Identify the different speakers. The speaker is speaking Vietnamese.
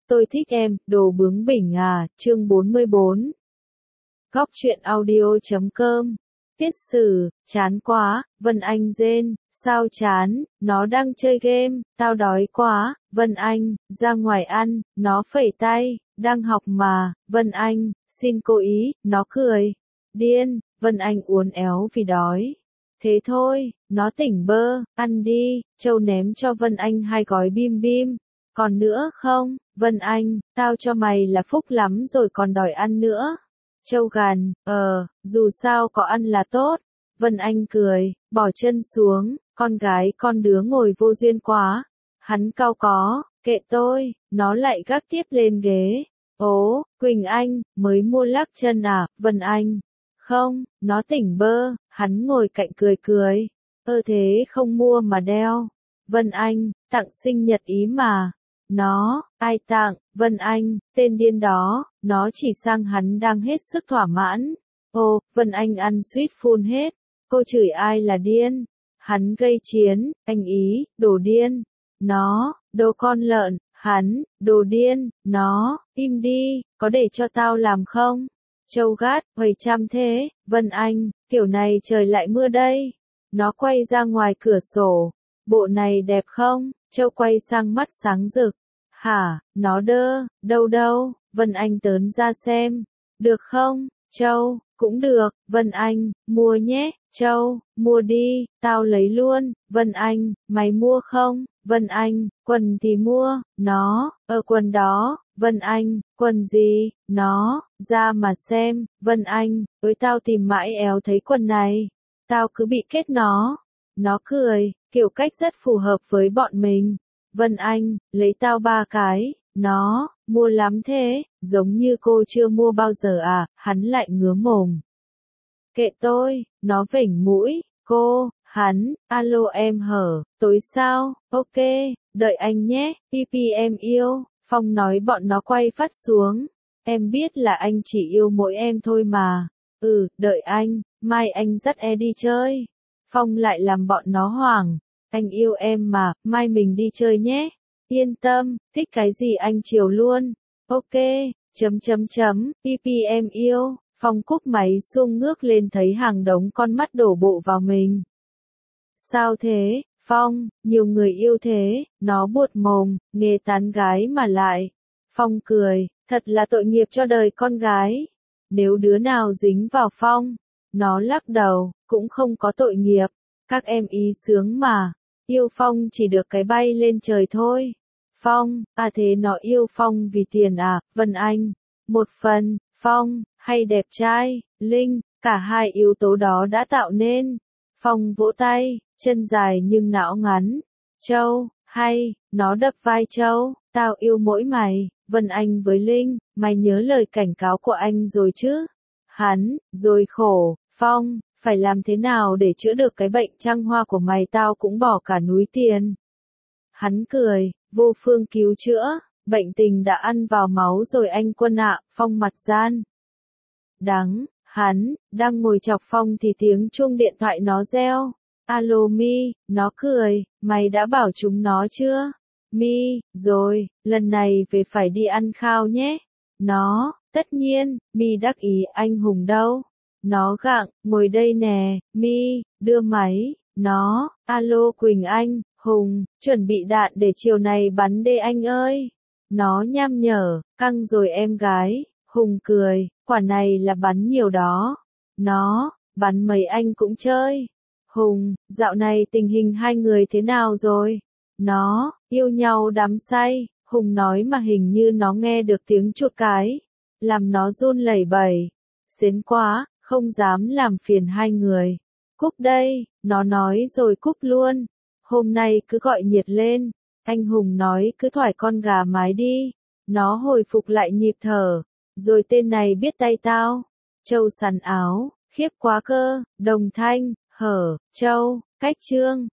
Speaker 1: Tôi thích em, đồ bướng bỉnh à, chương 44. Góc truyện audio.com. Tiết Sử, chán quá, Vân Anh rên, sao chán, nó đang chơi game, tao đói quá, Vân Anh, ra ngoài ăn, nó phẩy tay, đang học mà, Vân Anh, xin cô ý, nó cười, điên, Vân Anh uốn éo vì đói. Thế thôi, nó tỉnh bơ, ăn đi, Châu ném cho Vân Anh 2 gói bim bim. Còn nữa không, Vân Anh, tao cho mày là phúc lắm rồi còn đòi ăn nữa. Châu gằn, dù sao có ăn là tốt. Vân Anh cười, bỏ chân xuống, con gái con đứa ngồi vô duyên quá. Hắn cau có, kệ tôi, nó lại gác tiếp lên ghế. Ố, Quỳnh Anh, mới mua lắc chân à, Vân Anh. Không, nó tỉnh bơ, hắn ngồi cạnh cười cười. Thế không mua mà đeo. Vân Anh, tặng sinh nhật ý mà. Nó, ai tặng, Vân Anh, tên điên đó, nó chỉ sang hắn đang hết sức thỏa mãn. Vân Anh ăn suýt phun hết. Cô chửi ai là điên? Hắn gây chiến, anh ý, đồ điên. Nó, đồ con lợn, hắn, đồ điên, nó, im đi, có để cho tao làm không? Châu gắt, huầy chăm thế, Vân Anh, kiểu này trời lại mưa đây. Nó quay ra ngoài cửa sổ. Bộ này đẹp không? Châu quay sang mắt sáng rực. Hả, nó đâu, Vân Anh tớn ra xem. Được không, Châu, cũng được, Vân Anh, mua nhé, Châu, mua đi, tao lấy luôn, Vân Anh, mày mua không, Vân Anh, quần thì mua, nó, quần đó, Vân Anh, quần gì, nó, ra mà xem, Vân Anh, tao tìm mãi éo thấy quần này, tao cứ bị kết nó cười, kiểu cách rất phù hợp với bọn mình. Vân Anh, lấy tao 3 cái, nó, mua lắm thế, giống như cô chưa mua bao giờ à, hắn lại ngứa mồm. Kệ tôi, nó vểnh mũi, cô, hắn, alo em hở, tối sao, ok, đợi anh nhé, em yêu, Phong nói bọn nó quay phát xuống, em biết là anh chỉ yêu mỗi em thôi mà, đợi anh, mai anh dắt đi chơi. Phong lại làm bọn nó hoảng. Anh yêu em mà, mai mình đi chơi nhé. Yên tâm, thích cái gì anh chiều luôn. Ok, em yêu. Phong cúp máy xuông ngước lên thấy hàng đống con mắt đổ bộ vào mình. Sao thế, Phong, nhiều người yêu thế, nó buột mồm, nghề tán gái mà lại. Phong cười, thật là tội nghiệp cho đời con gái. Nếu đứa nào dính vào Phong, nó lắc đầu, cũng không có tội nghiệp. Các em ý sướng mà. Yêu Phong chỉ được cái bay lên trời thôi. Phong, thế nó yêu Phong vì tiền à, Vân Anh. Một phần, Phong, hay đẹp trai, Linh, cả hai yếu tố đó đã tạo nên. Phong vỗ tay, chân dài nhưng não ngắn. Châu, hay, nó đập vai Châu, tao yêu mỗi mày, Vân Anh với Linh, mày nhớ lời cảnh cáo của anh rồi chứ? Hắn, rồi khổ, Phong. Phải làm thế nào để chữa được cái bệnh trăng hoa của mày, tao cũng bỏ cả núi tiền. Hắn cười, vô phương cứu chữa, bệnh tình đã ăn vào máu rồi anh Quân ạ, Phong mặt gian. Đắng, hắn, đang ngồi chọc Phong thì tiếng chuông điện thoại nó reo. Alo Mi, nó cười, mày đã bảo chúng nó chưa? Mi, rồi, lần này về phải đi ăn khao nhé. Nó, tất nhiên, Mi đắc ý, anh Hùng đâu? Nó gặng, ngồi đây nè, Mi, đưa máy, nó, alo Quỳnh Anh, Hùng, chuẩn bị đạn để chiều này bắn đê anh ơi. Nó nham nhở, căng rồi em gái, Hùng cười, quả này là bắn nhiều đó. Nó, bắn mấy anh cũng chơi. Hùng, dạo này tình hình hai người thế nào rồi? Nó, yêu nhau đắm say, Hùng nói mà hình như nó nghe được tiếng chuột cái. Làm nó run lẩy bẩy. Xến quá. Không dám làm phiền hai người. Cúp đây, nó nói rồi cúp luôn. Hôm nay cứ gọi nhiệt lên. Anh Hùng nói cứ thoải con gà mái đi. Nó hồi phục lại nhịp thở. Rồi tên này biết tay tao. Châu sắn áo, khiếp quá cơ, Đồng Thanh, hở, Châu, cách trương.